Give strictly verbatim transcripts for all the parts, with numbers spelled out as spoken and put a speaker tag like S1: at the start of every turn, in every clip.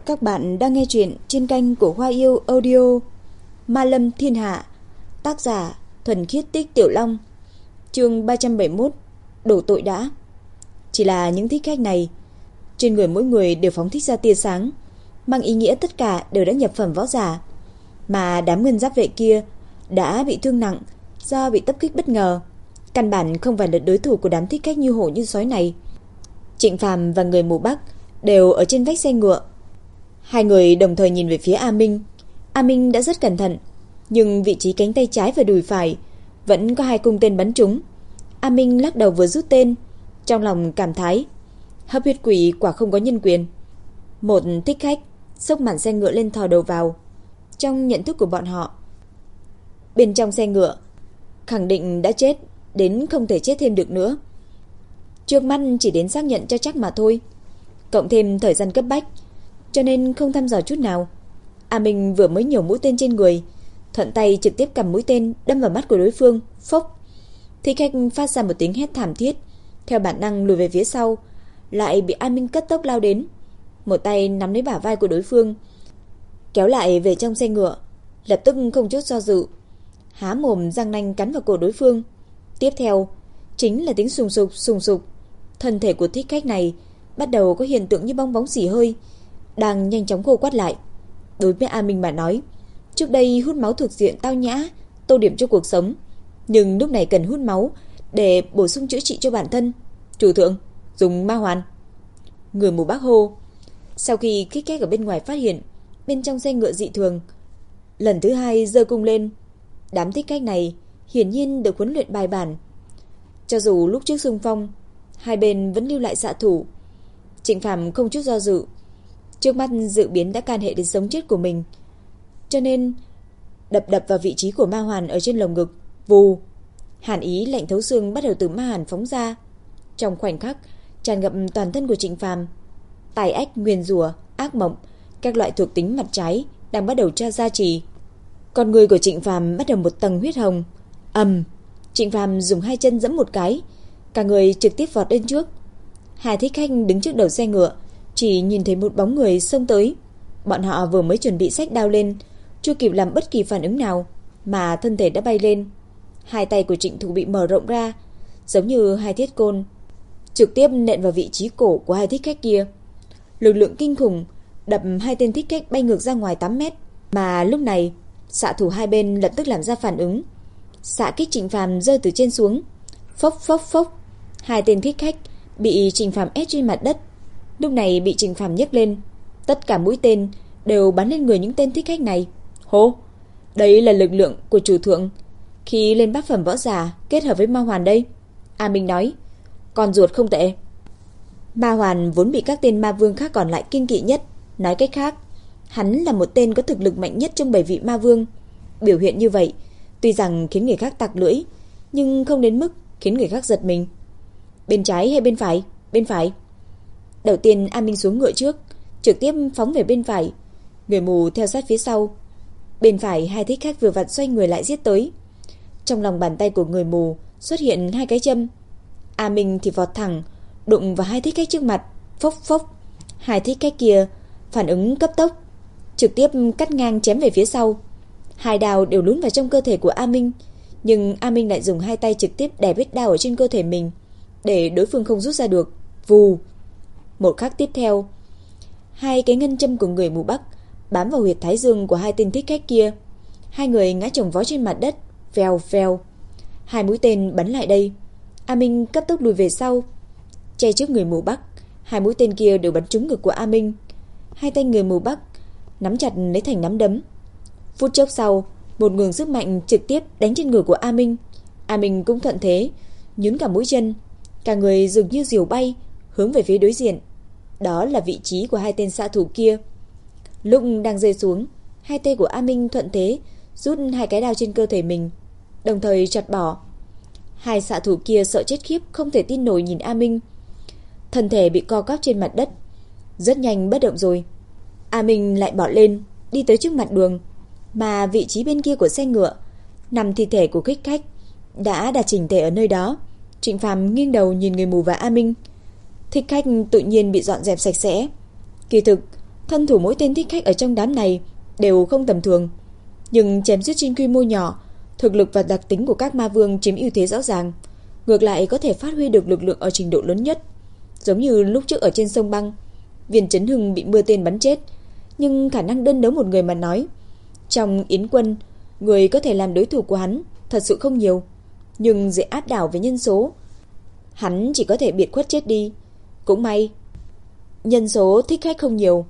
S1: Các bạn đang nghe chuyện trên kênh của Hoa Yêu Audio. Ma Lâm Thiên Hạ, tác giả Thuần Khiết Tích Tiểu Long. Chương ba trăm bảy mươi mốt. Đổ tội đã. Chỉ là những thích khách này, trên người mỗi người đều phóng thích ra tia sáng, mang ý nghĩa tất cả đều đã nhập phẩm võ giả. Mà đám nguyên giáp vệ kia đã bị thương nặng do bị tập kích bất ngờ, căn bản không phải là đối thủ của đám thích khách như hổ như sói này. Trịnh Phàm và người mù Bắc đều ở trên vách xe ngựa. Hai người đồng thời nhìn về phía A Minh. A Minh đã rất cẩn thận, nhưng vị trí cánh tay trái và đùi phải vẫn có hai cung tên bắn trúng. A Minh lắc đầu vừa rút tên, trong lòng cảm thán, hấp huyết quỷ quả không có nhân quyền. Một thích khách xốc màn xe ngựa lên thò đầu vào. Trong nhận thức của bọn họ, bên trong xe ngựa khẳng định đã chết đến không thể chết thêm được nữa. Trước mắt chỉ đến xác nhận cho chắc mà thôi, cộng thêm thời gian cấp bách, cho nên không thăm dò chút nào. A Minh vừa mới nhổ mũi tên trên người, thuận tay trực tiếp cầm mũi tên đâm vào mắt của đối phương. Phốc! Thích khách phát ra một tiếng hét thảm thiết, theo bản năng lùi về phía sau, lại bị A Minh cất tốc lao đến, một tay nắm lấy bả vai của đối phương, kéo lại về trong xe ngựa, lập tức không chút do dự, há mồm răng nanh cắn vào cổ đối phương. Tiếp theo chính là tiếng sùng sục sùng sục. Thân thể của thích khách này bắt đầu có hiện tượng như bong bóng xì hơi, đang nhanh chóng khô quắt lại. Đối với A Minh mà nói, trước đây hút máu thuộc diện tao nhã, tô điểm cho cuộc sống, nhưng lúc này cần hút máu để bổ sung chữa trị cho bản thân. Chủ thượng, dùng ma hoàn. Người mù Bắc hô. Sau khi thích khách ở bên ngoài phát hiện bên trong xe ngựa dị thường, lần thứ hai giơ cung lên. Đám thích khách này hiển nhiên được huấn luyện bài bản. Cho dù lúc trước xung phong, hai bên vẫn lưu lại xạ thủ, Trịnh Phàm không chút do dự. Trước mắt dự biến đã can hệ đến sống chết của mình, cho nên đập đập vào vị trí của ma hoàn ở trên lồng ngực. Vù! Hàn ý lạnh thấu xương bắt đầu từ ma hoàn phóng ra, trong khoảnh khắc tràn ngập toàn thân của Trịnh Phàm. Tài ách, nguyền rủa, ác mộng, các loại thuộc tính mặt trái đang bắt đầu tra gia trì. Con người của Trịnh Phàm bắt đầu một tầng huyết hồng. Ầm! Trịnh Phàm dùng hai chân giẫm một cái, cả người trực tiếp vọt lên trước. Hai thích khách đứng trước đầu xe ngựa chỉ nhìn thấy một bóng người xông tới. Bọn họ vừa mới chuẩn bị xách đao lên, chưa kịp làm bất kỳ phản ứng nào mà thân thể đã bay lên. Hai tay của Trịnh Thủ bị mở rộng ra, giống như hai thiết côn, trực tiếp nện vào vị trí cổ của hai thích khách kia. Lực lượng kinh khủng đập hai tên thích khách bay ngược ra ngoài tám mét. Mà lúc này xạ thủ hai bên lập tức làm ra phản ứng, xạ kích Trịnh Phàm rơi từ trên xuống. Phốc phốc phốc, hai tên thích khách bị Trịnh Phàm ép trên mặt đất. Lúc này bị Trịnh Phàm nhấc lên, tất cả mũi tên đều bắn lên người những tên thích khách này. Hô, đấy là lực lượng của chủ thượng khi lên bát phẩm võ giả kết hợp với ma hoàn đây. A Minh nói, con ruột không tệ. Ma hoàn vốn bị các tên ma vương khác còn lại kiêng kỵ nhất. Nói cách khác, hắn là một tên có thực lực mạnh nhất trong bảy vị ma vương. Biểu hiện như vậy tuy rằng khiến người khác tặc lưỡi, nhưng không đến mức khiến người khác giật mình. Bên trái hay bên phải? Bên phải. Đầu tiên A Minh xuống ngựa trước, trực tiếp phóng về bên phải. Người mù theo sát phía sau. Bên phải hai thích khách vừa vặn xoay người lại giết tới. Trong lòng bàn tay của người mù xuất hiện hai cái châm. A Minh thì vọt thẳng, đụng vào hai thích khách trước mặt. Phốc phốc. Hai thích khách kia phản ứng cấp tốc, trực tiếp cắt ngang chém về phía sau. Hai đao đều lún vào trong cơ thể của A Minh, nhưng A Minh lại dùng hai tay trực tiếp đè vết đao ở trên cơ thể mình, để đối phương không rút ra được. Vù! Một khắc tiếp theo, hai cái ngân châm của người mù Bắc bám vào huyệt thái dương của hai tên thích khách kia. Hai người ngã chồng vó trên mặt đất. Vèo vèo. Hai mũi tên bắn lại đây. A Minh cấp tốc lùi về sau, che trước người mù Bắc. Hai mũi tên kia đều bắn trúng ngực của A Minh. Hai tay người mù Bắc nắm chặt lấy thành nắm đấm. Phút chốc sau, một nguồn sức mạnh trực tiếp đánh trên người của A Minh. A Minh cũng thuận thế, nhún cả mũi chân, cả người dường như diều bay hướng về phía đối diện. Đó là vị trí của hai tên xạ thủ kia. Lúc đang rơi xuống, hai tay của A Minh thuận thế rút hai cái đao trên cơ thể mình, đồng thời chặt bỏ. Hai xạ thủ kia sợ chết khiếp, không thể tin nổi nhìn A Minh. Thân thể bị co quắp trên mặt đất, rất nhanh bất động rồi. A Minh lại bỏ lên, đi tới trước mặt đường, mà vị trí bên kia của xe ngựa nằm thi thể của thích khách đã đặt chỉnh tề ở nơi đó. Trịnh Phàm nghiêng đầu nhìn người mù và A Minh. Thích khách tự nhiên bị dọn dẹp sạch sẽ. Kỳ thực Thân thủ mỗi tên thích khách ở trong đám này đều không tầm thường, nhưng chém giết trên quy mô nhỏ, thực lực và đặc tính của các ma vương chiếm ưu thế rõ ràng, ngược lại có thể phát huy được lực lượng ở trình độ lớn nhất. Giống như lúc trước ở trên sông băng, Viên Chấn Hưng bị mưa tên bắn chết, nhưng khả năng đơn đấu một người mà nói, trong Yến quân, người có thể làm đối thủ của hắn thật sự không nhiều, nhưng dễ áp đảo về nhân số, hắn chỉ có thể biệt khuất chết đi. Cũng may, nhân số thích khách không nhiều.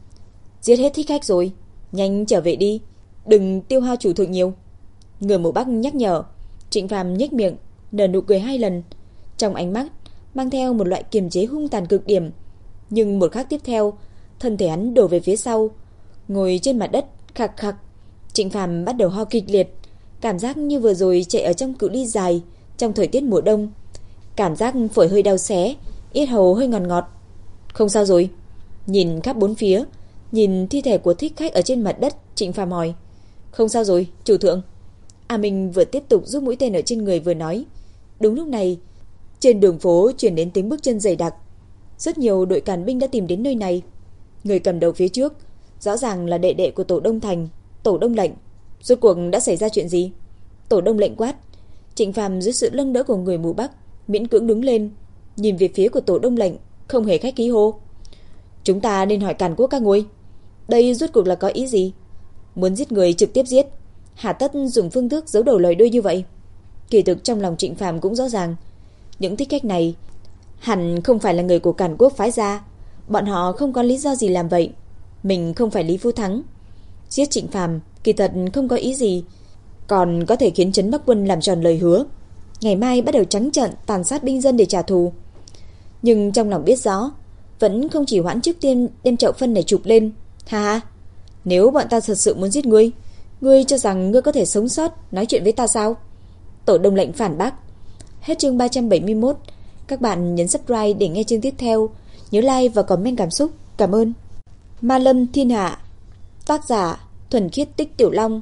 S1: Giết hết thích khách rồi, nhanh trở về đi, đừng tiêu hao chủ thượng nhiều. Người mù Bắc nhắc nhở. Trịnh Phàm nhếch miệng, nở nụ cười hai lần, trong ánh mắt mang theo một loại kiềm chế hung tàn cực điểm. Nhưng một khắc tiếp theo, thân thể hắn đổ về phía sau, ngồi trên mặt đất khạc khạc. Trịnh Phàm bắt đầu ho kịch liệt, cảm giác như vừa rồi chạy ở trong cự ly dài trong thời tiết mùa đông, cảm giác phổi hơi đau xé, yết hầu hơi ngọt ngọt. Không sao rồi? Nhìn khắp bốn phía, nhìn thi thể của thích khách ở trên mặt đất, Trịnh Phàm hỏi. Không sao rồi, chủ thượng. A Minh vừa tiếp tục rút mũi tên ở trên người vừa nói. Đúng lúc này, trên đường phố truyền đến tiếng bước chân dày đặc. Rất nhiều đội càn binh đã tìm đến nơi này. Người cầm đầu phía trước rõ ràng là đệ đệ của Tổ Đông Thành, Tổ Đông Lệnh. Rốt cuộc đã xảy ra chuyện gì? Tổ Đông Lệnh quát. Trịnh Phàm dưới sự nâng đỡ của người mù Bắc miễn cưỡng đứng lên, nhìn về phía của Tổ Đông Lệnh, không hề khách khí hô. Chúng ta nên hỏi Càn Quốc các ngươi, đây rốt cuộc là có ý gì? Muốn giết người trực tiếp giết, hà tất dùng phương thức giấu đầu lòi đuôi như vậy? Kỳ thực trong lòng Trịnh Phàm cũng rõ ràng, những thích khách này hẳn không phải là người của Càn Quốc phái ra, bọn họ không có lý do gì làm vậy. Mình không phải Lý Phú Thắng, giết Trịnh Phàm kỳ thật không có ý gì, còn có thể khiến Trấn Bắc Quân làm tròn lời hứa, ngày mai bắt đầu trắng trợn tàn sát binh dân để trả thù. Nhưng trong lòng biết rõ, vẫn không chỉ hoãn trước tiên đem chậu phân này chụp lên. Ha ha, nếu bọn ta thật sự muốn giết ngươi, ngươi cho rằng ngươi có thể sống sót nói chuyện với ta sao? Tổ Đông Lệnh phản bác. Hết chương ba trăm bảy mươi mốt. Các bạn nhấn subscribe để nghe chương tiếp theo. Nhớ like và comment cảm xúc. Cảm ơn. Ma Lâm Thiên Hạ. Tác giả Thuần Khiết Tích Tiểu Long.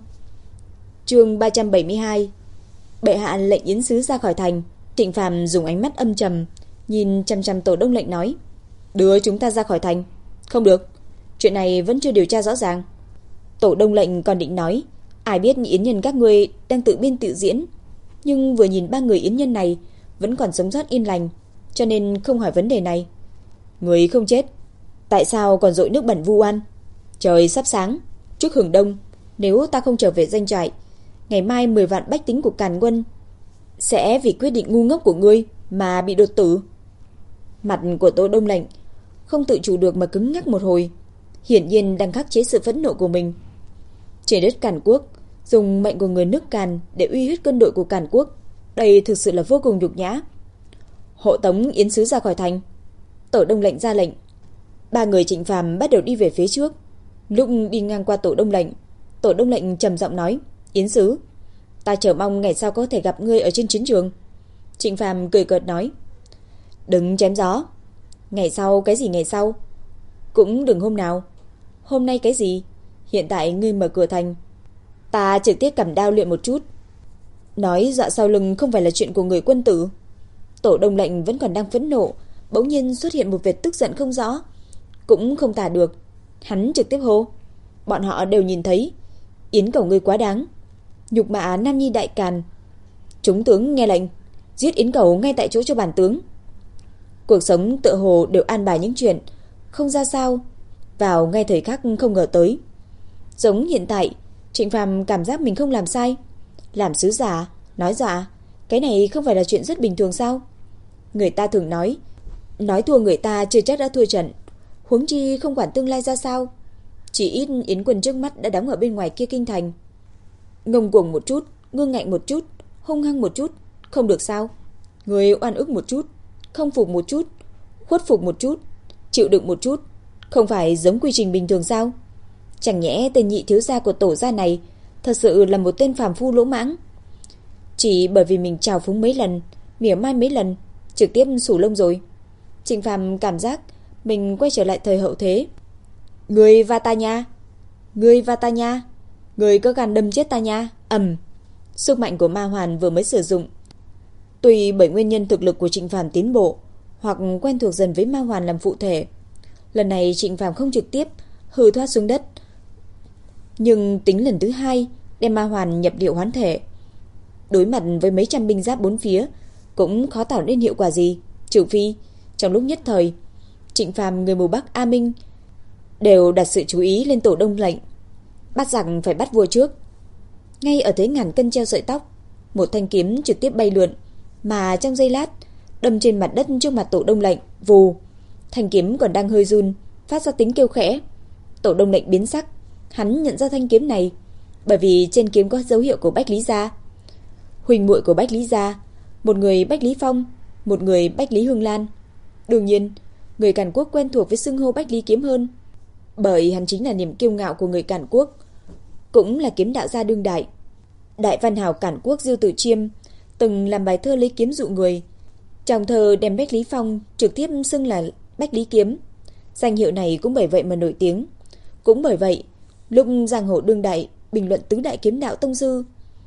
S1: Chương ba trăm bảy mươi hai. Bệ hạ lệnh yến sứ ra khỏi thành. Trịnh Phàm dùng ánh mắt âm trầm nhìn chằm chằm Tổ Đông Lệnh nói. Đưa chúng ta ra khỏi thành. Không được, chuyện này vẫn chưa điều tra rõ ràng. Tổ Đông Lệnh còn định nói, ai biết yến nhân các ngươi đang tự biên tự diễn, nhưng vừa nhìn ba người yến nhân này vẫn còn sống sót yên lành, cho nên không hỏi vấn đề này. Người không chết, tại sao còn dội nước bẩn vu oan? Trời sắp sáng, trước hừng đông, nếu ta không trở về doanh trại, ngày mai mười vạn bách tính của Càn Quân sẽ vì quyết định ngu ngốc của ngươi mà bị đột tử. Mặt của Tổ Đông Lệnh không tự chủ được mà cứng ngắc một hồi, hiển nhiên đang khắc chế sự phẫn nộ của mình. Trên đất Càn Quốc, dùng mệnh của người nước Càn để uy hiếp quân đội của Càn Quốc, đây thực sự là vô cùng nhục nhã. Hộ tống yến sứ ra khỏi thành. Tổ Đông Lệnh ra lệnh. Ba người Trịnh Phàm bắt đầu đi về phía trước. Lúc đi ngang qua Tổ Đông Lệnh, Tổ Đông Lệnh trầm giọng nói, yến sứ, ta chờ mong ngày sau có thể gặp ngươi ở trên chiến trường. Trịnh Phàm cười cợt nói, đừng chém gió. Ngày sau cái gì ngày sau? Cũng đừng hôm nào. Hôm nay cái gì? Hiện tại ngươi mở cửa thành, ta trực tiếp cầm đao luyện một chút. Nói dọa sau lưng không phải là chuyện của người quân tử. Tổ Đông Lệnh vẫn còn đang phẫn nộ, bỗng nhiên xuất hiện một vệt tức giận không rõ, cũng không tả được. Hắn trực tiếp hô, bọn họ đều nhìn thấy, yến cầu ngươi quá đáng, nhục mạ Nam Nhi đại Càn. Chúng tướng nghe lệnh, giết yến cầu ngay tại chỗ cho bản tướng. Cuộc sống tựa hồ đều an bài những chuyện không ra sao vào ngay thời khắc không ngờ tới. Giống hiện tại, Trịnh Phàm cảm giác mình không làm sai. Làm sứ giả, nói dọa, cái này không phải là chuyện rất bình thường sao? Người ta thường nói, nói thua người ta chưa chắc đã thua trận, huống chi không quản tương lai ra sao. Chỉ ít yến quân trước mắt đã đóng ở bên ngoài kia kinh thành. Ngông cuồng một chút, ngương ngạnh một chút, hung hăng một chút, không được sao? Người oan ức một chút, không phục một chút, khuất phục một chút, chịu đựng một chút, không phải giống quy trình bình thường sao? Chẳng nhẽ tên nhị thiếu gia của Tổ gia này thật sự là một tên phàm phu lỗ mãng? Chỉ bởi vì mình trào phúng mấy lần, mỉa mai mấy lần, trực tiếp sủ lông rồi. Trịnh Phàm cảm giác mình quay trở lại thời hậu thế. Người và ta nha, người và ta nha, người có gan đâm chết ta nha. Ầm. Sức mạnh của ma hoàn vừa mới sử dụng, tùy bởi nguyên nhân thực lực của Trịnh Phàm tiến bộ hoặc quen thuộc dần với ma hoàn làm phụ thể, lần này Trịnh Phàm không trực tiếp hư thoát xuống đất. Nhưng tính lần thứ hai đem ma hoàn nhập điệu hoán thể, đối mặt với mấy trăm binh giáp bốn phía cũng khó tạo nên hiệu quả gì, trừ phi trong lúc nhất thời Trịnh Phàm, người mù Bắc A Minh đều đặt sự chú ý lên Tổ Đông lệnh, bắt rằng phải bắt vua trước. Ngay ở thế ngàn cân treo sợi tóc, một thanh kiếm trực tiếp bay lượn, mà trong giây lát đâm trên mặt đất trước mặt Tổ Đông lệnh. Vù, thanh kiếm còn đang hơi run, phát ra tiếng kêu khẽ. Tổ Đông lệnh biến sắc, hắn nhận ra thanh kiếm này, bởi vì trên kiếm có dấu hiệu của Bách Lý gia. Huỳnh muội của Bách Lý gia, một người Bách Lý Phong, một người Bách Lý Hương Lan. Đương nhiên, người Càn Quốc quen thuộc với xưng hô Bách Lý kiếm hơn, bởi hắn chính là niềm kiêu ngạo của người Càn Quốc, cũng là kiếm đạo gia đương đại. Đại văn hào Càn Quốc Diêu Tử Chiêm từng làm bài thơ lấy kiếm dụ người, trong thơ đem Bách Lý Phong trực tiếp xưng là Bách Lý kiếm. Danh hiệu này cũng bởi vậy mà nổi tiếng. Cũng bởi vậy, lúc giang hồ đương đại bình luận tứ đại kiếm đạo tông sư,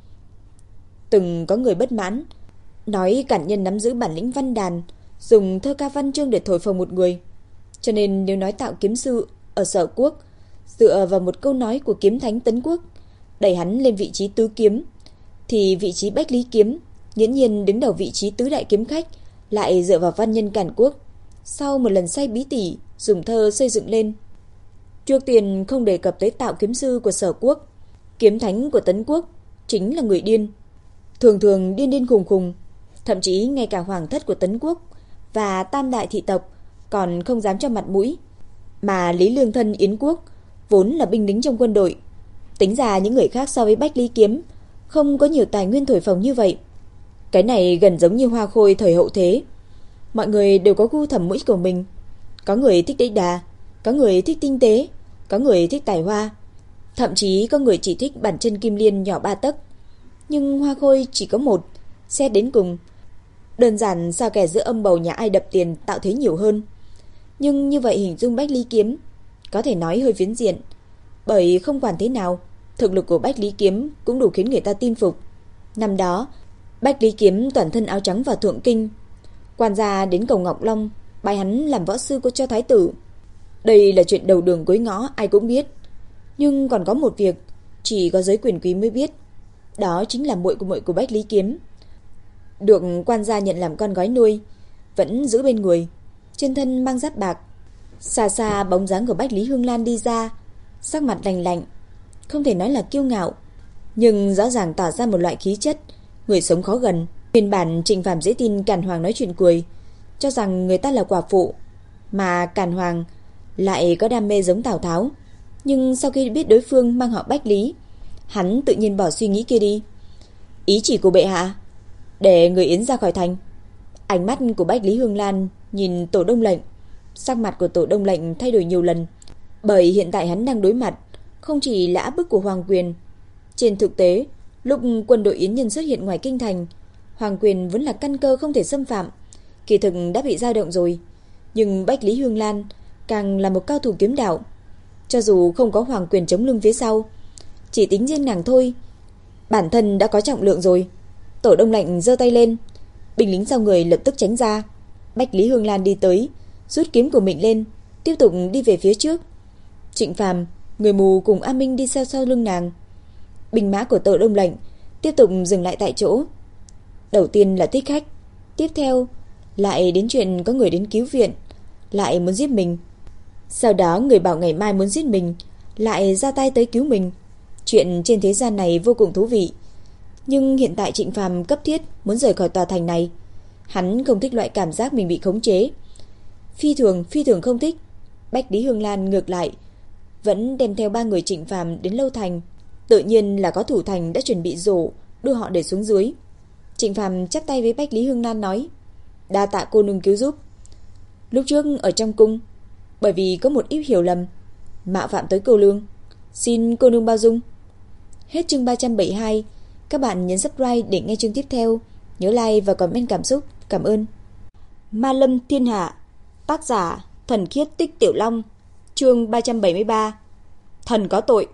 S1: từng có người bất mãn, nói cản nhân nắm giữ bản lĩnh văn đàn, dùng thơ ca văn chương để thổi phồng một người. Cho nên nếu nói tạo kiếm sư ở Sở Quốc dựa vào một câu nói của kiếm thánh Tấn Quốc đẩy hắn lên vị trí tứ kiếm, thì vị trí Bách Lý kiếm nghiễm nhiên đứng đầu vị trí tứ đại kiếm khách lại dựa vào văn nhân Càn Quốc sau một lần say bí tỉ dùng thơ xây dựng lên. Trước tiên không đề cập tới tạo kiếm sư của Sở Quốc, kiếm thánh của Tấn Quốc chính là người điên, thường thường điên điên khùng khùng, thậm chí ngay cả hoàng thất của Tấn Quốc và tam đại thị tộc còn không dám cho mặt mũi. Mà Lý Lương Thân Yến Quốc vốn là binh lính trong quân đội, tính ra những người khác so với Bách Lý kiếm không có nhiều tài nguyên thổi phồng như vậy. Cái này gần giống như Hoa Khôi thời hậu thế. Mọi người đều có gu thẩm mỹ của mình, có người thích đẫy đà, có người thích tinh tế, có người thích tài hoa, thậm chí có người chỉ thích bàn chân kim liên nhỏ ba tấc. Nhưng Hoa Khôi chỉ có một, xét đến cùng đơn giản sao kẻ giữa âm bầu nhà ai đập tiền tạo thế nhiều hơn. Nhưng như vậy hình dung Bách Lý kiếm có thể nói hơi phiến diện, bởi không quản thế nào, thực lực của Bách Lý kiếm cũng đủ khiến người ta tin phục. Năm đó, Bách Lý kiếm toàn thân áo trắng vào Thượng Kinh, quan gia đến cầu Ngọc Long bái hắn làm võ sư của cho thái tử. Đây là chuyện đầu đường cuối ngõ ai cũng biết. Nhưng còn có một việc chỉ có giới quyền quý mới biết, đó chính là muội của muội của Bách Lý kiếm được quan gia nhận làm con gái nuôi, vẫn giữ bên người, trên thân mang giáp bạc. Xa xa bóng dáng của Bách Lý Hương Lan đi ra, sắc mặt lạnh lạnh, không thể nói là kiêu ngạo, nhưng rõ ràng tỏ ra một loại khí chất người sống khó gần. Nguyên bản Trịnh Phàm dễ tin Càn Hoàng nói chuyện cười, cho rằng người ta là quả phụ, mà Càn Hoàng lại có đam mê giống Tào Tháo. Nhưng sau khi biết đối phương mang họ Bách Lý, hắn tự nhiên bỏ suy nghĩ kia đi. Ý chỉ của bệ hạ, để người Yến ra khỏi thành. Ánh mắt của Bách Lý Hương Lan nhìn Tổ Đông lệnh, sắc mặt của Tổ Đông lệnh thay đổi nhiều lần, bởi hiện tại hắn đang đối mặt không chỉ là áp bức của hoàng quyền. Trên thực tế, lúc quân đội Yến nhân xuất hiện ngoài kinh thành, hoàng quyền vẫn là căn cơ không thể xâm phạm, kỳ thực đã bị dao động rồi. Nhưng Bách Lý Hương Lan càng là một cao thủ kiếm đạo, cho dù không có hoàng quyền chống lưng phía sau, chỉ tính riêng nàng thôi, bản thân đã có trọng lượng rồi. Tổ Đông lệnh giơ tay lên, binh lính sau người lập tức tránh ra. Bách Lý Hương Lan đi tới, rút kiếm của mình lên, tiếp tục đi về phía trước. Trịnh Phàm, người mù cùng A Minh đi theo sau lưng nàng. Binh mã của Tổ Đông lệnh tiếp tục dừng lại tại chỗ. Đầu tiên là thích khách, tiếp theo lại đến chuyện có người đến cứu viện, lại muốn giết mình. Sau đó người bảo ngày mai muốn giết mình, lại ra tay tới cứu mình. Chuyện trên thế gian này vô cùng thú vị. Nhưng hiện tại Trịnh Phàm cấp thiết muốn rời khỏi tòa thành này. Hắn không thích loại cảm giác mình bị khống chế, phi thường phi thường không thích. Bách Lý Hương Lan ngược lại vẫn đem theo ba người Trịnh Phàm đến Lâu Thành, tự nhiên là có thủ thành đã chuẩn bị rổ đưa họ để xuống dưới. Trịnh Phàm chắp tay với Bách Lý Hương Lan nói: đa tạ cô nương cứu giúp. Lúc trước ở trong cung, bởi vì có một ít hiểu lầm, mạo phạm tới cô nương, xin cô nương bao dung. Hết chương ba trăm bảy mươi hai. Các bạn nhấn subscribe để nghe chương tiếp theo. Nhớ like và comment cảm xúc. Cảm ơn. Ma Lâm Thiên Hạ, tác giả Thần Khiết Tích Tiểu Long, chương ba trăm bảy mươi ba. Thần có tội.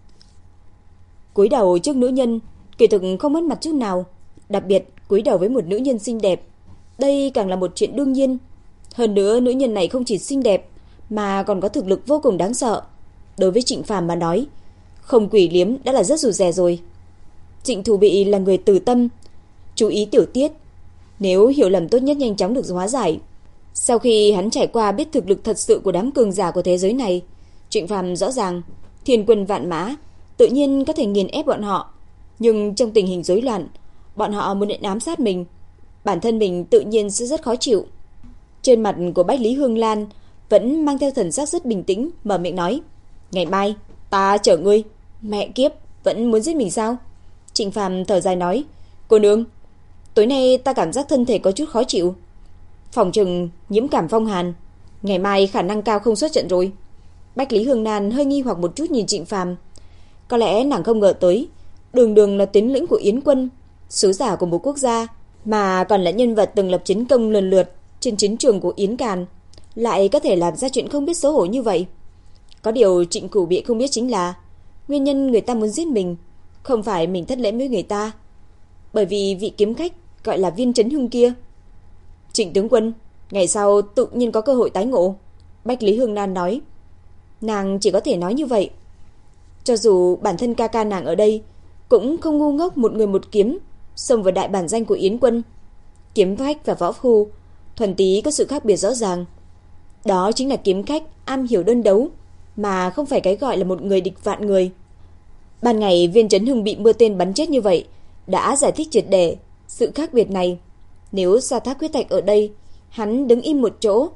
S1: Cúi đầu trước nữ nhân, kỳ thực không mất mặt chút nào, đặc biệt cúi đầu với một nữ nhân xinh đẹp, đây càng là một chuyện đương nhiên. Hơn nữa nữ nhân này không chỉ xinh đẹp mà còn có thực lực vô cùng đáng sợ. Đối với Trịnh Phàm mà nói, không quỷ liếm đã là rất rụt rè rồi. Trịnh Thủ Bị là người từ tâm, chú ý tiểu tiết, nếu hiểu lầm tốt nhất nhanh chóng được hóa giải. Sau khi hắn trải qua biết thực lực thật sự của đám cường giả của thế giới này, Trịnh Phàm rõ ràng thiên quân vạn mã tự nhiên có thể nghiền ép bọn họ, nhưng trong tình hình rối loạn, bọn họ muốn định ám sát mình, bản thân mình tự nhiên sẽ rất khó chịu. Trên mặt của Bách Lý Hương Lan vẫn mang theo thần sắc rất bình tĩnh, mở miệng nói: "Ngày mai ta chở ngươi." Mẹ kiếp, vẫn muốn giết mình sao? Trịnh Phàm thở dài nói: "Cô nương, tối nay ta cảm giác thân thể có chút khó chịu, phòng chừng nhiễm cảm phong hàn, ngày mai khả năng cao không xuất trận rồi." Bách Lý Hương Lan hơi nghi hoặc một chút nhìn Trịnh Phàm. Có lẽ nàng không ngờ tới, đường đường là tướng lĩnh của Yến quân, sứ giả của một quốc gia, mà còn là nhân vật từng lập chiến công lần lượt trên chiến trường của Yến Càn, lại có thể làm ra chuyện không biết xấu hổ như vậy. Có điều Trịnh Cửu Bị không biết chính là nguyên nhân người ta muốn giết mình không phải mình thất lễ với người ta, bởi vì vị kiếm khách gọi là Viên Chấn Hưng kia. "Trịnh tướng quân, ngày sau tự nhiên có cơ hội tái ngộ." Bách Lý Hương Lan nói. Nàng chỉ có thể nói như vậy. Cho dù bản thân ca ca nàng ở đây cũng không ngu ngốc một người một kiếm xông vào đại bản danh của Yến quân. Kiếm khách và võ phu thuần túy có sự khác biệt rõ ràng. Đó chính là kiếm khách am hiểu đơn đấu, mà không phải cái gọi là một người địch vạn người. Ban ngày Viên Chấn Hưng bị mưa tên bắn chết như vậy đã giải thích triệt để sự khác biệt này. Nếu Sa Thác Quyết Thạch ở đây, hắn đứng im một chỗ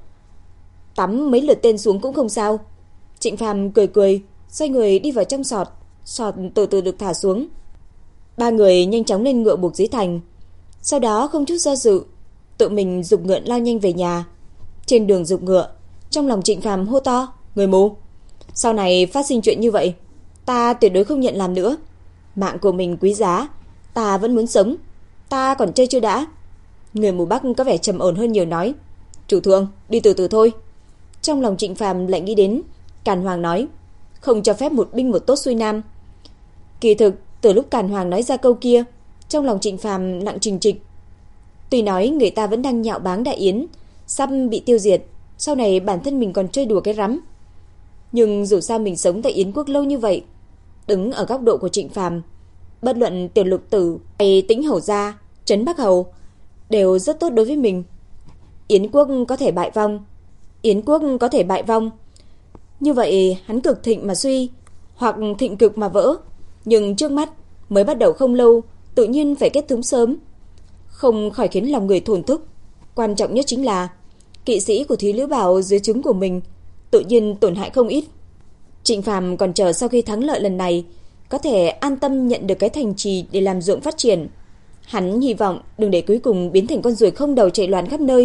S1: tắm mấy lượt tên xuống cũng không sao. Trịnh Phàm cười cười, xoay người đi vào trong sọt. Sọt từ từ được thả xuống. Ba người nhanh chóng lên ngựa buộc dưới thành, sau đó không chút do dự tự mình giục ngựa lao nhanh về nhà. Trên đường giục ngựa, trong lòng Trịnh Phàm hô to: "Người mù, sau này phát sinh chuyện như vậy, ta tuyệt đối không nhận làm nữa. Mạng của mình quý giá, ta vẫn muốn sống, ta còn chơi chưa đã." Người mù Bắc có vẻ trầm ổn hơn nhiều nói: "Chủ thượng, đi từ từ thôi." Trong lòng Trịnh Phàm lại nghĩ đến Càn Hoàng nói không cho phép một binh một tốt xuôi nam. Kỳ thực từ lúc Càn Hoàng nói ra câu kia, trong lòng Trịnh Phàm nặng trình trịch. Tuy nói người ta vẫn đang nhạo báng Đại Yến sắp bị tiêu diệt, sau này bản thân mình còn chơi đùa cái rắm, nhưng dù sao mình sống tại Yến quốc lâu như vậy, đứng ở góc độ của Trịnh Phàm, bất luận Tiểu Lục Tử hay Tĩnh Hầu gia, Trấn Bắc Hầu đều rất tốt đối với mình. Yến quốc có thể bại vong, Yến quốc có thể bại vong. Như vậy hắn cực thịnh mà suy, hoặc thịnh cực mà vỡ, nhưng trước mắt mới bắt đầu không lâu, tự nhiên phải kết thúc sớm, không khỏi khiến lòng người thổn thức. Quan trọng nhất chính là kỵ sĩ của Thúy Lữ Bảo dưới trướng của mình tự nhiên tổn hại không ít. Trịnh Phàm còn chờ sau khi thắng lợi lần này có thể an tâm nhận được cái thành trì để làm ruộng phát triển. Hắn hy vọng đừng để cuối cùng biến thành con ruồi không đầu chạy loạn khắp nơi.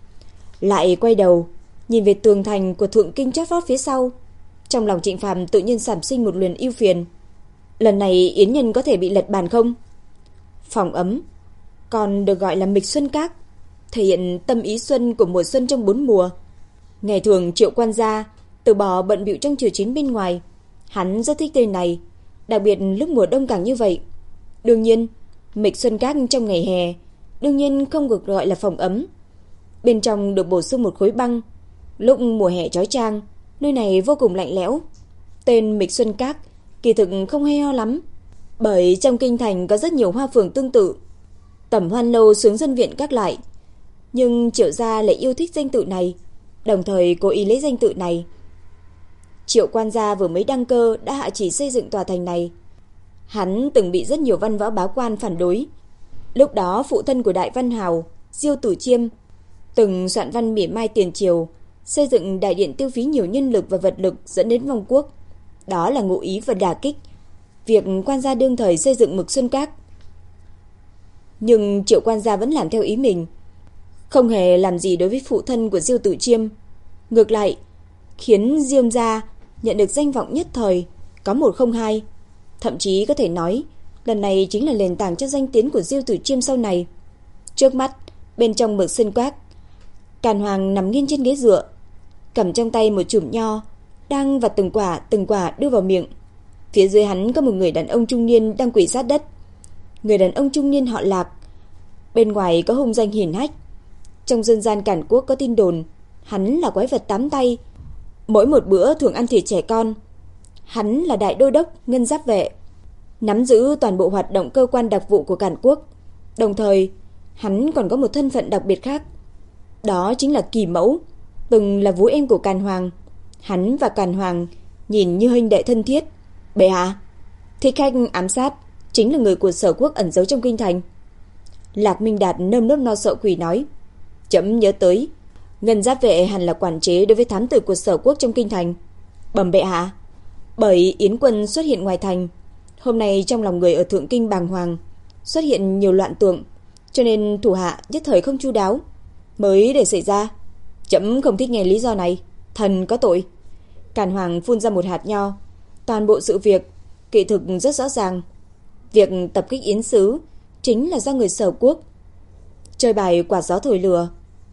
S1: Lại quay đầu nhìn về tường thành của Thượng Kinh chót vót phía sau, trong lòng Trịnh Phàm tự nhiên sản sinh một luồng ưu phiền. Lần này Yến nhân có thể bị lật bàn không? Phòng ấm, còn được gọi là Mịch Xuân Các, thể hiện tâm ý xuân của mùa xuân trong bốn mùa. Ngày thường Triệu Quan gia từ bỏ bận bịu trong triều chính bên ngoài, hắn rất thích nơi này, đặc biệt lúc mùa đông càng như vậy. Đương nhiên, Mịch Xuân Các trong ngày hè đương nhiên không được gọi là phòng ấm. Bên trong được bổ sung một khối băng. Lúc mùa hè chói chang, nơi này vô cùng lạnh lẽo. Tên Mịch Xuân Các kỳ thực không hay ho lắm, bởi trong kinh thành có rất nhiều hoa phường tương tự, Tẩm Hoan Lâu, Sướng Dân Viện các lại. Nhưng Triệu gia lại yêu thích danh tự này, đồng thời cố ý lấy danh tự này. Triệu Quan gia vừa mới đăng cơ đã hạ chỉ xây dựng tòa thành này. Hắn từng bị rất nhiều văn võ bá quan phản đối. Lúc đó phụ thân của Đại Văn Hào, Diêu Tử Chiêm, từng soạn văn mỉa mai tiền triều, xây dựng đại điện tiêu phí nhiều nhân lực và vật lực dẫn đến vong quốc. Đó là ngụ ý và đả kích việc quan gia đương thời xây dựng Mịch Xuân Các. Nhưng Triệu Quan gia vẫn làm theo ý mình, không hề làm gì đối với phụ thân của Diêu Tử Chiêm. Ngược lại, khiến Diêm gia nhận được danh vọng nhất thời, có một không hai. Thậm chí có thể nói, lần này chính là nền tảng cho danh tiếng của Diêu Tử Chiêm sau này. Trước mắt, bên trong Mịch Xuân Các, Càn Hoàng nằm nghiêng trên ghế dựa, cầm trong tay một chùm nho, đang vặt từng quả từng quả đưa vào miệng. Phía dưới hắn có một người đàn ông trung niên đang quỳ sát đất. Người đàn ông trung niên họ Lạc, bên ngoài có hung danh hiển hách. Trong dân gian Càn Quốc có tin đồn hắn là quái vật tám tay, mỗi một bữa thường ăn thịt trẻ con. Hắn là đại đô đốc ngân giáp vệ, nắm giữ toàn bộ hoạt động cơ quan đặc vụ của Càn Quốc. Đồng thời, hắn còn có một thân phận đặc biệt khác. Đó chính là Kỳ Mẫu, từng là vú em của Càn Hoàng. Hắn và Càn Hoàng nhìn như huynh đệ thân thiết. Bệ hạ, thích khách ám sát chính là người của Sở Quốc ẩn giấu trong kinh thành. Lạc Minh Đạt nơm nớp lo sợ quỳ nói. Chấm nhớ tới, ngân giáp vệ hẳn là quản chế đối với thám tử của Sở Quốc trong kinh thành. Bẩm bệ hạ, bởi Yến quân xuất hiện ngoài thành, hôm nay trong lòng người ở Thượng Kinh bàng hoàng, xuất hiện nhiều loạn tượng, cho nên thủ hạ nhất thời không chu đáo, mới để xảy ra. Chấm không thích nghe lý do này, thần có tội. Càn Hoàng phun ra một hạt nho. Toàn bộ sự việc kỳ thực rất rõ ràng. Việc tập kích Yến Sứ chính là do người Sở Quốc chơi bài quạt gió thổi lửa.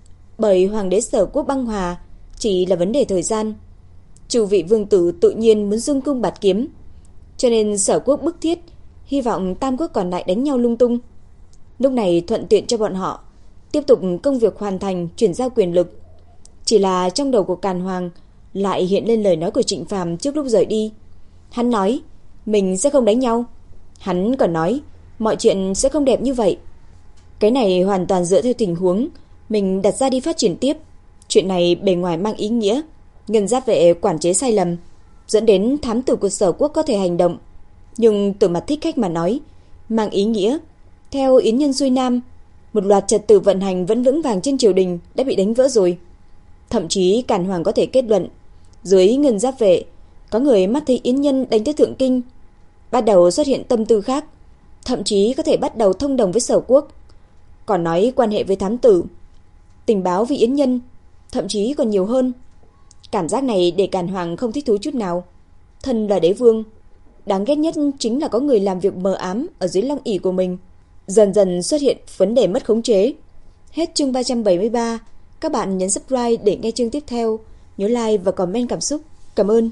S1: Bởi hoàng đế Sở Quốc băng hòa chỉ là vấn đề thời gian. Chủ vị vương tử tự nhiên muốn dương cung bạt kiếm, cho nên Sở Quốc bức thiết hy vọng tam quốc còn lại đánh nhau lung tung. Lúc này thuận tiện cho bọn họ tiếp tục công việc hoàn thành chuyển giao quyền lực. Chỉ là trong đầu của Càn Hoàng lại hiện lên lời nói của Trịnh Phàm trước lúc rời đi. Hắn nói mình sẽ không đánh nhau. Hắn còn nói mọi chuyện sẽ không đẹp như vậy. Cái này hoàn toàn dựa theo tình huống mình đặt ra đi phát triển tiếp. Chuyện này bề ngoài mang ý nghĩa ngân giáp vệ quản chế sai lầm, dẫn đến thám tử của Sở Quốc có thể hành động. Nhưng từ mặt thích khách mà nói, mang ý nghĩa theo Yến nhân xuôi nam, một loạt trật tự vận hành vẫn vững vàng trên triều đình đã bị đánh vỡ rồi. Thậm chí Càn Hoàng có thể kết luận dưới ngân giáp vệ có người mắt thấy Yến nhân đánh tới Thượng Kinh, bắt đầu xuất hiện tâm tư khác, thậm chí có thể bắt đầu thông đồng với Sở Quốc, còn nói quan hệ với thám tử, tình báo vì Yến nhân, thậm chí còn nhiều hơn. Cảm giác này để Càn Hoàng không thích thú chút nào. Thân là đế vương, đáng ghét nhất chính là có người làm việc mờ ám ở dưới long ỷ của mình. Dần dần xuất hiện vấn đề mất khống chế. Hết chương ba trăm bảy mươi ba. Các bạn nhấn subscribe để nghe chương tiếp theo. Nhớ like và comment cảm xúc. Cảm ơn.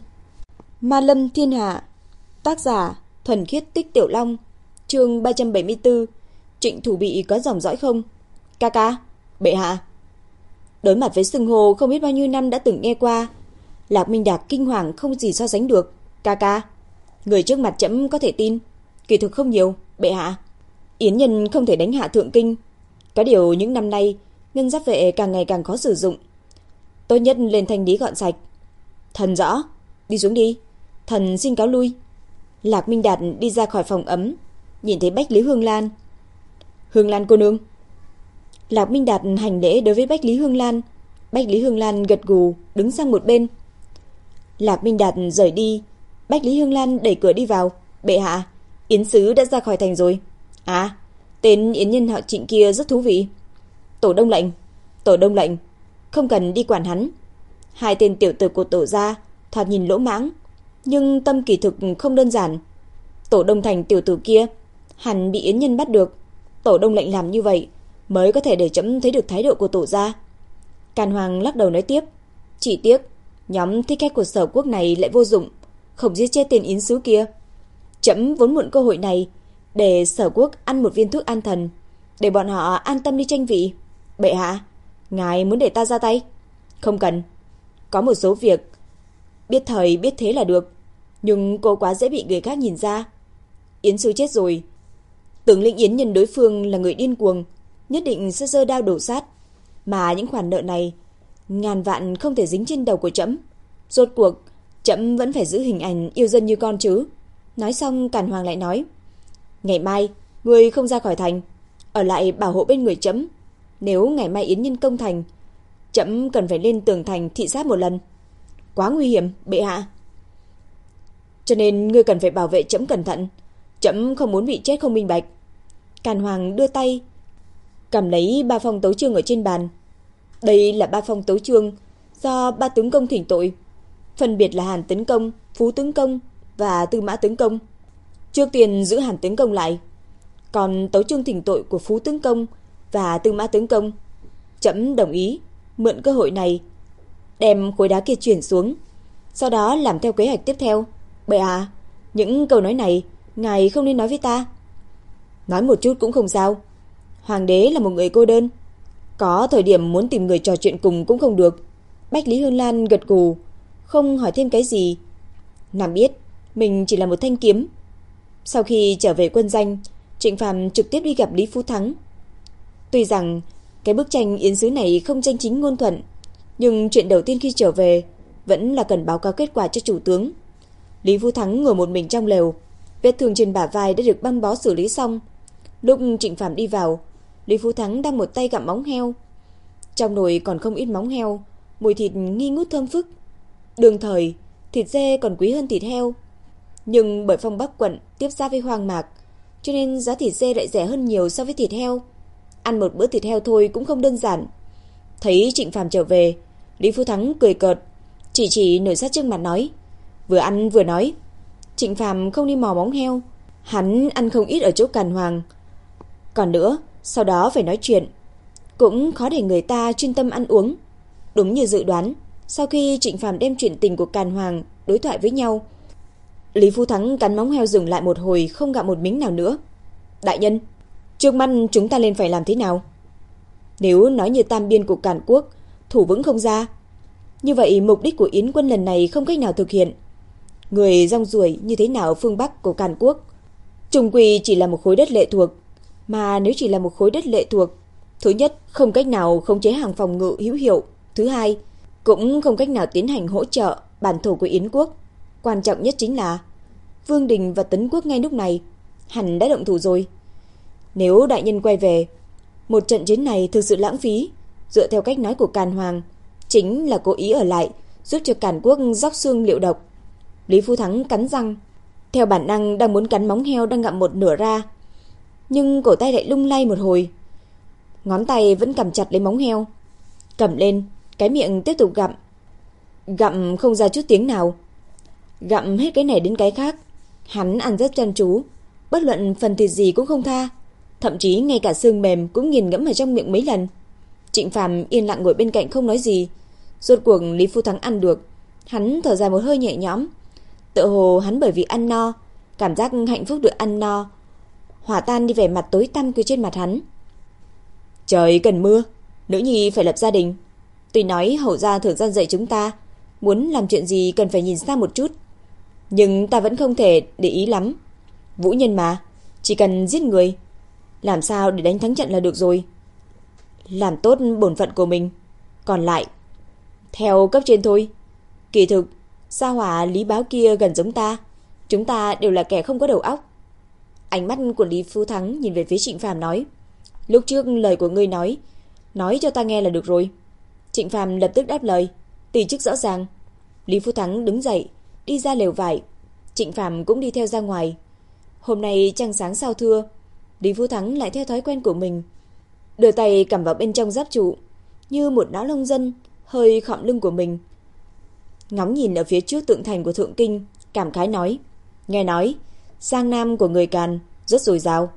S1: Ma Lâm Thiên Hạ. Tác giả Thuần Khiết Tích Tiểu Long. Chương ba trăm bảy mươi tư. Trịnh Thủ Bị có dòng dõi không? Ca ca, bệ hạ. Đối mặt với xưng hô không biết bao nhiêu năm đã từng nghe qua, Lạc Minh Đạt kinh hoàng không gì so sánh được. Ca ca, người trước mặt chấm có thể tin, kỳ thực không nhiều, bệ hạ. Yến nhân không thể đánh hạ Thượng Kinh. Có điều những năm nay ngân giáp vệ càng ngày càng khó sử dụng, tốt nhất lên thanh lý gọn sạch. Thần rõ, đi xuống đi, thần xin cáo lui. Lạc Minh Đạt đi ra khỏi phòng ấm, nhìn thấy Bách Lý Hương Lan. Hương Lan cô nương. Lạc Minh Đạt hành lễ đối với Bách Lý Hương Lan. Bách Lý Hương Lan gật gù đứng sang một bên. Lạc Minh Đạt rời đi, Bách Lý Hương Lan đẩy cửa đi vào. Bệ hạ, Yến Sứ đã ra khỏi thành rồi. À, tên Yến nhân họ Trịnh kia rất thú vị. Tổ đông lệnh, tổ đông lệnh, không cần đi quản hắn. Hai tên tiểu tử của tổ gia thoạt nhìn lỗ mãng, nhưng tâm kỳ thực không đơn giản. Tổ đông thành tiểu tử kia hẳn bị Yến nhân bắt được. Tổ đông lệnh làm như vậy mới có thể để chấm thấy được thái độ của tổ gia. Càn Hoàng lắc đầu nói tiếp. Chỉ tiếc nhóm thích khách của Sở Quốc này lại vô dụng, không giết chết tên Yến Sứ kia. Chấm vốn muộn cơ hội này để Sở Quốc ăn một viên thuốc an thần, để bọn họ an tâm đi tranh vị. Bệ hạ, ngài muốn để ta ra tay? Không cần. Có một số việc biết thời biết thế là được, nhưng cô quá dễ bị người khác nhìn ra. Yến Sứ chết rồi, tướng lĩnh Yến nhân đối phương là người điên cuồng, nhất định sẽ giơ đao đổ sát. Mà những khoản nợ này ngàn vạn không thể dính trên đầu của trẫm. Rốt cuộc trẫm vẫn phải giữ hình ảnh yêu dân như con chứ. Nói xong Càn Hoàng lại nói, ngày mai ngươi không ra khỏi thành, ở lại bảo hộ bên người trẫm. Nếu ngày mai Yến nhân công thành, trẫm cần phải lên tường thành thị sát một lần. Quá nguy hiểm, bệ hạ. Cho nên ngươi cần phải bảo vệ trẫm cẩn thận. Trẫm không muốn bị chết không minh bạch. Càn Hoàng đưa tay cầm lấy ba phong tấu chương ở trên bàn. Đây là ba phong tấu chương do ba tướng công thỉnh tội, phân biệt là Hàn tướng công, Phú tướng công và Tư Mã tướng công. Trước tiên giữ Hàn tướng công lại, còn tấu chương thỉnh tội của Phú tướng công và Tư Mã tướng công, trẫm đồng ý mượn cơ hội này đem khối đá kia chuyển xuống, sau đó làm theo kế hoạch tiếp theo. Bệ hạ, những câu nói này ngài không nên nói với ta. Nói một chút cũng không sao. Hoàng đế là một người cô đơn, có thời điểm muốn tìm người trò chuyện cùng cũng không được. Bách Lý Hương Lan gật gù, không hỏi thêm cái gì. Nàng biết mình chỉ là một thanh kiếm. Sau khi trở về quân danh, Trịnh Phàm trực tiếp đi gặp Lý Phú Thắng. Tuy rằng cái bức tranh yến sứ này không danh chính ngôn thuận, nhưng chuyện đầu tiên khi trở về vẫn là cần báo cáo kết quả cho chủ tướng. Lý Phú Thắng ngồi một mình trong lều, vết thương trên bả vai đã được băng bó xử lý xong. Lúc Trịnh Phàm đi vào, Lý Phú Thắng đang một tay gặm móng heo. Trong nồi còn không ít móng heo, mùi thịt nghi ngút thơm phức. Đương thời, thịt dê còn quý hơn thịt heo. Nhưng bởi Phong Bắc quận tiếp giáp với Hoang Mạc, cho nên giá thịt dê lại rẻ hơn nhiều so với thịt heo. Ăn một bữa thịt heo thôi cũng không đơn giản. Thấy Trịnh Phàm trở về, Lý Phú Thắng cười cợt, chỉ chỉ nồi sắt trước mặt nói. Vừa ăn vừa nói. Trịnh Phàm không đi mò móng heo, hắn ăn không ít ở chỗ Càn Hoàng. Còn nữa, sau đó phải nói chuyện, cũng khó để người ta chuyên tâm ăn uống. Đúng như dự đoán, sau khi Trịnh Phàm đem chuyện tình của Càn Hoàng đối thoại với nhau, Lý Phú Thắng cắn móng heo dừng lại một hồi, không gặm một miếng nào nữa. Đại nhân, trước mắt chúng ta lên phải làm thế nào? Nếu nói như tam biên của Càn Quốc thủ vững không ra, như vậy mục đích của yến quân lần này không cách nào thực hiện. Người rong ruổi như thế nào ở phương Bắc của Càn Quốc, chung quy chỉ là một khối đất lệ thuộc. Mà nếu chỉ là một khối đất lệ thuộc, thứ nhất, không cách nào khống chế hàng phòng ngự hữu hiệu. Thứ hai, cũng không cách nào tiến hành hỗ trợ bản thổ của Yến quốc. Quan trọng nhất chính là Vương Đình và Tấn Quốc ngay lúc này hẳn đã động thủ rồi. Nếu đại nhân quay về, một trận chiến này thực sự lãng phí. Dựa theo cách nói của Càn Hoàng, chính là cố ý ở lại, giúp cho Càn Quốc róc xương liệu độc. Lý Phú Thắng cắn răng, theo bản năng đang muốn cắn móng heo đang ngậm một nửa ra, nhưng cổ tay lại lung lay một hồi. Ngón tay vẫn cầm chặt lấy móng heo, cầm lên, cái miệng tiếp tục gặm. Gặm không ra chút tiếng nào. Gặm hết cái này đến cái khác. Hắn ăn rất chăm chú, bất luận phần thịt gì cũng không tha, thậm chí ngay cả xương mềm cũng nghiền ngẫm ở trong miệng mấy lần. Trịnh Phàm yên lặng ngồi bên cạnh không nói gì. Rốt cuộc Lý Phú Thắng ăn được, hắn thở dài một hơi nhẹ nhõm. Tựa hồ hắn bởi vì ăn no, cảm giác hạnh phúc được ăn no hòa tan đi vẻ mặt tối tăm kia trên mặt hắn. Trời cần mưa, nữ nhi phải lập gia đình. Tuy nói hậu gia thường gian dạy chúng ta, muốn làm chuyện gì cần phải nhìn xa một chút, nhưng ta vẫn không thể để ý lắm. Vũ nhân mà, chỉ cần giết người, làm sao để đánh thắng trận là được rồi. Làm tốt bổn phận của mình, còn lại theo cấp trên thôi. Kỳ thực Sa Hỏa Lý Báo kia gần giống ta, chúng ta đều là kẻ không có đầu óc. Ánh mắt của Lý Phú Thắng nhìn về phía Trịnh Phàm nói, lúc trước lời của ngươi nói, nói cho ta nghe là được rồi. Trịnh Phàm lập tức đáp lời, từ chức rõ ràng. Lý Phú Thắng đứng dậy, đi ra lều vải. Trịnh Phàm cũng đi theo ra ngoài. Hôm nay trăng sáng sao thưa, Lý Phú Thắng lại theo thói quen của mình, đưa tay cầm vào bên trong giáp trụ, như một não nông dân, hơi khom lưng của mình. Ngóng nhìn ở phía trước tượng thành của Thượng Kinh, cảm khái nói, nghe nói Giang Nam của người Càn rất dồi dào.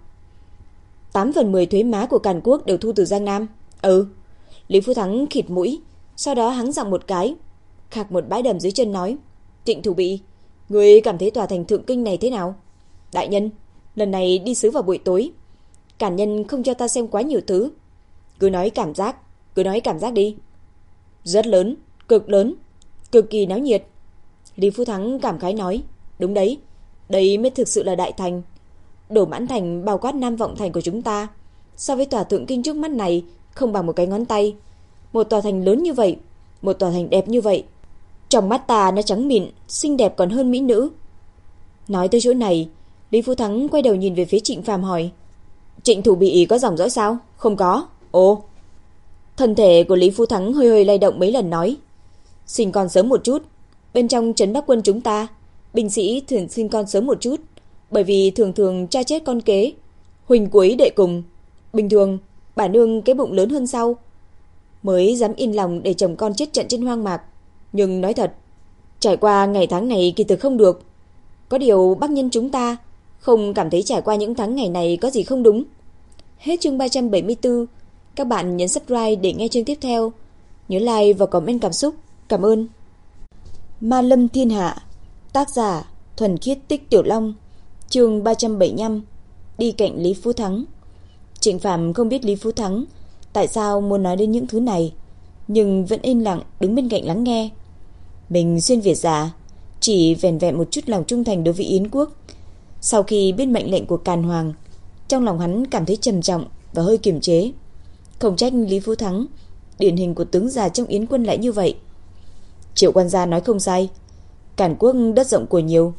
S1: Tám phần mười thuế má của Càn Quốc đều thu từ Giang Nam. Ừ. Lý Phú Thắng khịt mũi, sau đó hắng giọng một cái, khạc một bãi đầm dưới chân nói, Trịnh thủ bị, người cảm thấy tòa thành Thượng Kinh này thế nào? Đại nhân, lần này đi sứ vào buổi tối, Càn nhân không cho ta xem quá nhiều thứ. Cứ nói cảm giác, cứ nói cảm giác đi. Rất lớn, cực lớn, cực kỳ náo nhiệt. Lý Phú Thắng cảm khái nói, đúng đấy, đây mới thực sự là đại thành. Đổ Mãn Thành bao quát Nam Vọng Thành của chúng ta, so với tòa Thượng Kinh trước mắt này không bằng một cái ngón tay. Một tòa thành lớn như vậy, một tòa thành đẹp như vậy, trong mắt ta nó trắng mịn, xinh đẹp còn hơn mỹ nữ. Nói tới chỗ này, Lý Phú Thắng quay đầu nhìn về phía Trịnh Phàm hỏi, Trịnh thủ bị có dòng dõi sao? Không có. Ồ. Thân thể của Lý Phú Thắng hơi hơi lay động mấy lần nói, sinh con sớm một chút. Bên trong trấn Bắc quân chúng ta, binh sĩ thường sinh con sớm một chút, bởi vì thường thường cha chết con kế, huỳnh cuối đệ cùng. Bình thường bà nương cái bụng lớn hơn sau, mới dám yên lòng để chồng con chết trận trên hoang mạc. Nhưng nói thật, trải qua ngày tháng này kỳ thực không được. Có điều Bắc nhân chúng ta không cảm thấy trải qua những tháng ngày này có gì không đúng. Hết chương ba trăm bảy mươi tư. Các bạn nhấn subscribe để nghe chương tiếp theo. Nhớ like và comment cảm xúc. Cảm ơn. Ma Lâm Thiên Hạ. Tác giả Thuần Khiết Tích Tiểu Long. Chương ba trăm bảy mươi lăm. Đi cạnh Lý Phú Thắng. Trịnh Phàm không biết Lý Phú Thắng tại sao muốn nói đến những thứ này, nhưng vẫn im lặng đứng bên cạnh lắng nghe. Mình xuyên Việt giả, chỉ vẻn vẹn một chút lòng trung thành đối với Yến quốc. Sau khi biết mệnh lệnh của Càn Hoàng, trong lòng hắn cảm thấy trầm trọng và hơi kiềm chế. Không trách Lý Phú Thắng, điển hình của tướng già trong Yến quân lại như vậy. Triệu quan gia nói không sai, Càn quốc đất rộng của nhiều.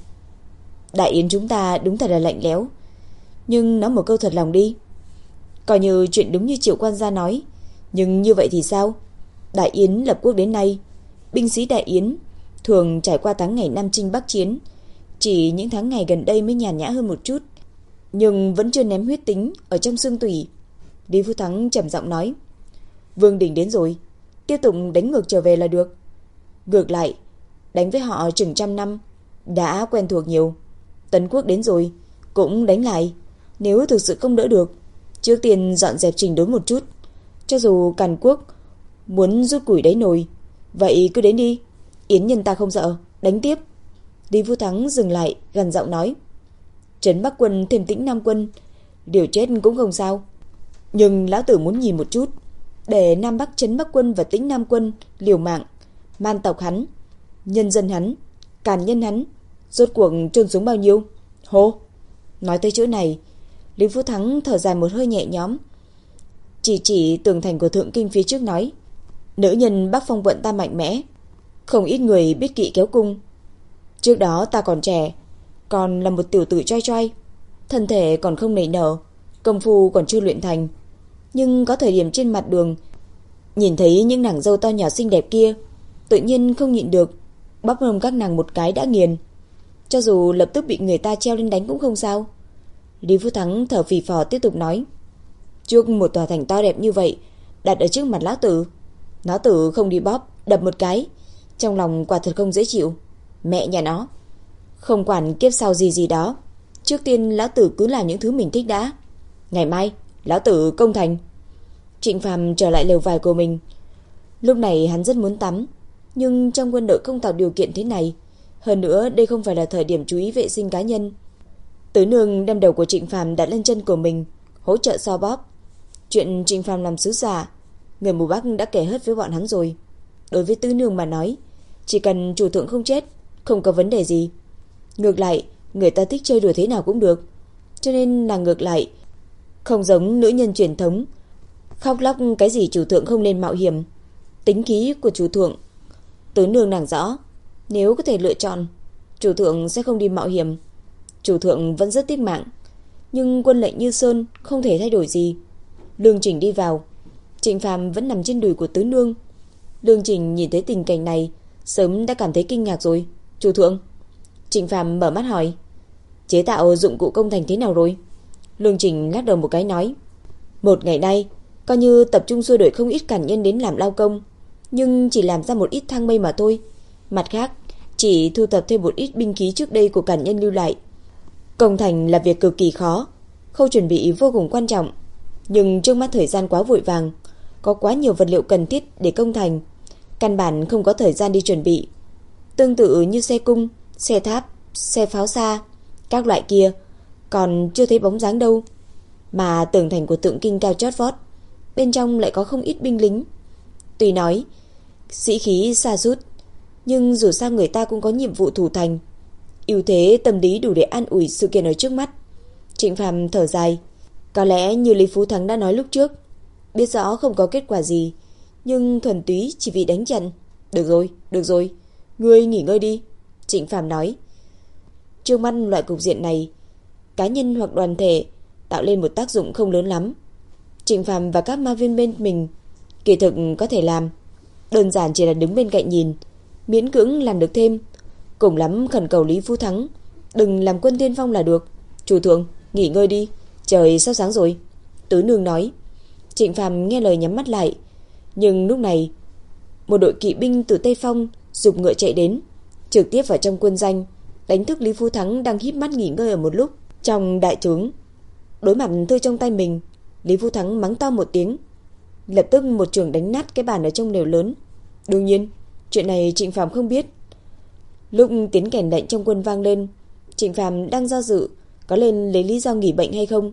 S1: Đại Yến chúng ta đúng thật là lạnh lẽo, nhưng nói một câu thật lòng đi, coi như chuyện đúng như Triệu quan gia nói, nhưng như vậy thì sao? Đại Yến lập quốc đến nay, binh sĩ Đại Yến thường trải qua tháng ngày Nam chinh Bắc chiến, chỉ những tháng ngày gần đây mới nhàn nhã hơn một chút, nhưng vẫn chưa ném huyết tính ở trong xương tủy. Lý Phú Thắng trầm giọng nói, Vương Đình đến rồi, tiếp tục đánh ngược trở về là được. Ngược lại, đánh với họ chừng trăm năm, đã quen thuộc nhiều. Tấn quốc đến rồi, cũng đánh lại. Nếu thực sự không đỡ được, trước tiên dọn dẹp chỉnh đốn một chút. Cho dù Càn quốc muốn rút củi đáy nồi, vậy cứ đến đi, Yến nhân ta không sợ, đánh tiếp. Lý Phú Thắng dừng lại, gần giọng nói, trấn Bắc quân thêm Tĩnh Nam quân, điều chết cũng không sao, nhưng lão tử muốn nhìn một chút, để Nam Bắc trấn Bắc quân và Tĩnh Nam quân liều mạng, man tộc hắn, nhân dân hắn, Càn nhân hắn, rốt cuộc chôn xuống bao nhiêu. Hô. Nói tới chỗ này, Lý Phú Thắng thở dài một hơi nhẹ nhõm, chỉ chỉ tường thành của Thượng Kinh phía trước nói, nữ nhân Bắc Phong quận ta mạnh mẽ, không ít người biết kỵ kéo cung. Trước đó ta còn trẻ, còn là một tiểu tử choi choi, thân thể còn không nảy nở, công phu còn chưa luyện thành, nhưng có thời điểm trên mặt đường nhìn thấy những nàng dâu to nhỏ xinh đẹp kia, tự nhiên không nhịn được bóp mông các nàng một cái đã nghiền, cho dù lập tức bị người ta treo lên đánh cũng không sao. Lý Phú Thắng thở phì phò tiếp tục nói, trước một tòa thành to đẹp như vậy đặt ở trước mặt lão tử, lão tử không đi bóp đập một cái, trong lòng quả thật không dễ chịu. Mẹ nhà nó, không quản kiếp sau gì gì đó, trước tiên lão tử cứ làm những thứ mình thích đã. Ngày mai lão tử công thành. Trịnh Phàm trở lại lều vải của mình. Lúc này hắn rất muốn tắm, nhưng trong quân đội không tạo điều kiện thế này, hơn nữa đây không phải là thời điểm chú ý vệ sinh cá nhân. Tứ nương đem đầu của Trịnh Phàm đặt lên chân của mình, hỗ trợ so bóp. Chuyện Trịnh Phàm làm sứ giả, người mù Bắc đã kể hết với bọn hắn rồi. Đối với Tứ nương mà nói, chỉ cần chủ thượng không chết, không có vấn đề gì. Ngược lại, người ta thích chơi đùa thế nào cũng được, cho nên nàng ngược lại không giống nữ nhân truyền thống khóc lóc cái gì chủ thượng không nên mạo hiểm. Tính khí của chủ thượng Tứ nương nàng rõ, nếu có thể lựa chọn, chủ thượng sẽ không đi mạo hiểm. Chủ thượng vẫn rất tiếc mạng, nhưng quân lệnh như sơn, không thể thay đổi gì. Lương Trình đi vào, Trịnh Phàm vẫn nằm trên đùi của Tứ nương. Lương Trình nhìn thấy tình cảnh này, sớm đã cảm thấy kinh ngạc rồi. Chủ thượng. Trịnh Phàm mở mắt hỏi, chế tạo dụng cụ công thành thế nào rồi? Lương Trình lắc đầu một cái nói, một ngày nay coi như tập trung xua đuổi không ít càn nhân đến làm lao công, nhưng chỉ làm ra một ít thang mây mà thôi. Mặt khác, chỉ thu thập thêm một ít binh khí trước đây của càn nhân lưu lại. Công thành là việc cực kỳ khó, khâu chuẩn bị vô cùng quan trọng, nhưng trước mắt thời gian quá vội vàng, có quá nhiều vật liệu cần thiết để công thành, căn bản không có thời gian đi chuẩn bị. Tương tự như xe cung, xe tháp, xe pháo xa, các loại kia còn chưa thấy bóng dáng đâu. Mà tường thành của Tượng Kinh cao chót vót, bên trong lại có không ít binh lính. Tuy nói sĩ khí sa sút, nhưng dù sao người ta cũng có nhiệm vụ thủ thành, ưu thế tâm lý đủ để an ủi sự kiện ở trước mắt. Trịnh Phàm thở dài, có lẽ như Lý Phú Thắng đã nói lúc trước, biết rõ không có kết quả gì, nhưng thuần túy chỉ vì đánh trận. Được rồi, được rồi, ngươi nghỉ ngơi đi. Trịnh Phàm nói, trước mắt loại cục diện này, cá nhân hoặc đoàn thể tạo lên một tác dụng không lớn lắm. Trịnh Phàm và các ma viên bên mình kỳ thực có thể làm, đơn giản chỉ là đứng bên cạnh nhìn, miễn cưỡng làm được thêm, cùng lắm khẩn cầu Lý Phú Thắng đừng làm quân tiên phong là được. Chủ thượng, nghỉ ngơi đi, trời sắp sáng rồi. Tứ nương nói. Trịnh Phàm nghe lời nhắm mắt lại, nhưng lúc này một đội kỵ binh từ Tây Phong giục ngựa chạy đến, trực tiếp vào trong quân doanh, đánh thức Lý Phú Thắng đang híp mắt nghỉ ngơi ở một lúc. Trong đại trướng, đối mặt thư trong tay mình, Lý Phú Thắng mắng to một tiếng, lập tức một chưởng đánh nát cái bàn ở trong lều lớn. Đương nhiên, chuyện này Trịnh Phàm không biết. Lúc tiếng kèn lệnh trong quân vang lên, Trịnh Phàm đang do dự có lên lấy lý do nghỉ bệnh hay không.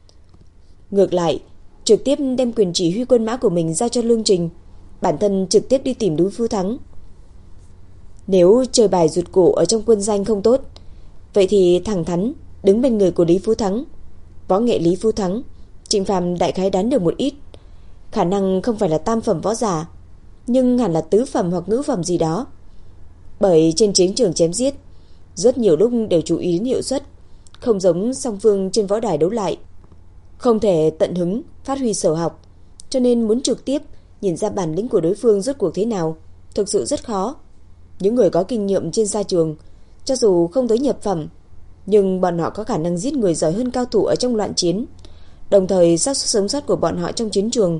S1: Ngược lại, trực tiếp đem quyền chỉ huy quân mã của mình giao cho Lương Trình, bản thân trực tiếp đi tìm Lý Phú Thắng. Nếu chơi bài rụt cổ ở trong quân danh không tốt, vậy thì thẳng thắn đứng bên người của Lý Phú Thắng. Võ nghệ Lý Phú Thắng, Trịnh Phàm đại khái đoán được một ít. Khả năng không phải là tam phẩm võ giả, nhưng hẳn là tứ phẩm hoặc ngũ phẩm gì đó. Bởi trên chiến trường chém giết, rất nhiều lúc đều chú ý đến hiệu suất, không giống song phương trên võ đài đấu lại. Không thể tận hứng phát huy sở học, cho nên muốn trực tiếp nhìn ra bản lĩnh của đối phương rốt cuộc thế nào, thực sự rất khó. Những người có kinh nghiệm trên sa trường, cho dù không tới nhập phẩm, nhưng bọn họ có khả năng giết người giỏi hơn cao thủ ở trong loạn chiến. Đồng thời xác suất sống sót của bọn họ trong chiến trường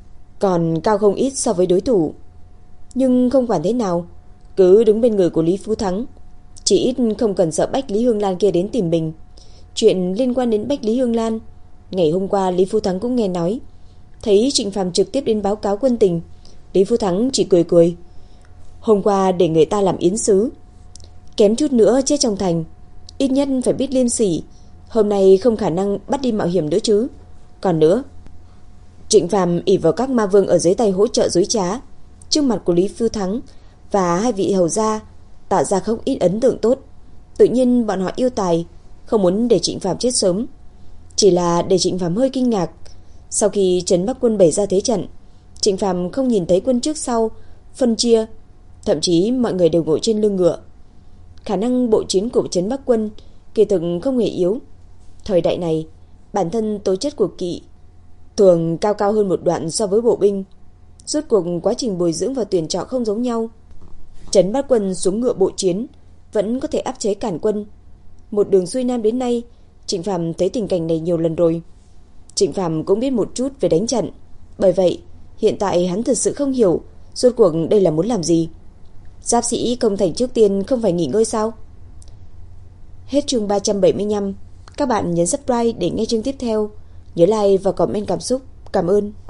S1: còn cao không ít so với đối thủ. Nhưng không quản thế nào, cứ đứng bên người của Lý Phú Thắng, chỉ ít không cần sợ Bách Lý Hương Lan kia đến tìm mình. Chuyện liên quan đến Bách Lý Hương Lan, ngày hôm qua Lý Phú Thắng cũng nghe nói. Thấy Trịnh Phàm trực tiếp đến báo cáo quân tình, Lý Phú Thắng chỉ cười cười. Hôm qua để người ta làm yến sứ, kém chút nữa chết trong thành, ít nhất phải biết liêm sỉ. Hôm nay không khả năng bắt đi mạo hiểm nữa chứ. Còn nữa, Trịnh Phàm ỷ vào các ma vương ở dưới tay hỗ trợ dối trá, trước mặt của Lý Phú Thắng và hai vị hầu gia tạo ra không ít ấn tượng tốt. Tự nhiên bọn họ yêu tài, không muốn để Trịnh Phàm chết sớm. Chỉ là để Trịnh Phàm hơi kinh ngạc, sau khi Trấn Bắc quân bày ra thế trận, Trịnh Phàm không nhìn thấy quân trước sau phân chia, thậm chí mọi người đều ngồi trên lưng ngựa. Khả năng bộ chiến của Trấn Bắc quân kỳ thực không hề yếu. Thời đại này, bản thân tố chất của kỵ thường cao cao hơn một đoạn so với bộ binh. Rốt cuộc quá trình bồi dưỡng và tuyển chọn không giống nhau. Trấn Bắc quân xuống ngựa bộ chiến vẫn có thể áp chế cản quân. Một đường xuôi nam đến nay, Trịnh Phàm thấy tình cảnh này nhiều lần rồi. Trịnh Phàm cũng biết một chút về đánh trận, bởi vậy hiện tại hắn thực sự không hiểu rốt cuộc đây là muốn làm gì. Giáp sĩ công thành trước tiên không phải nghỉ ngơi sao? Hết chương ba trăm bảy mươi lăm. Các bạn nhấn subscribe để nghe chương tiếp theo. Nhớ like và comment cảm xúc. Cảm ơn.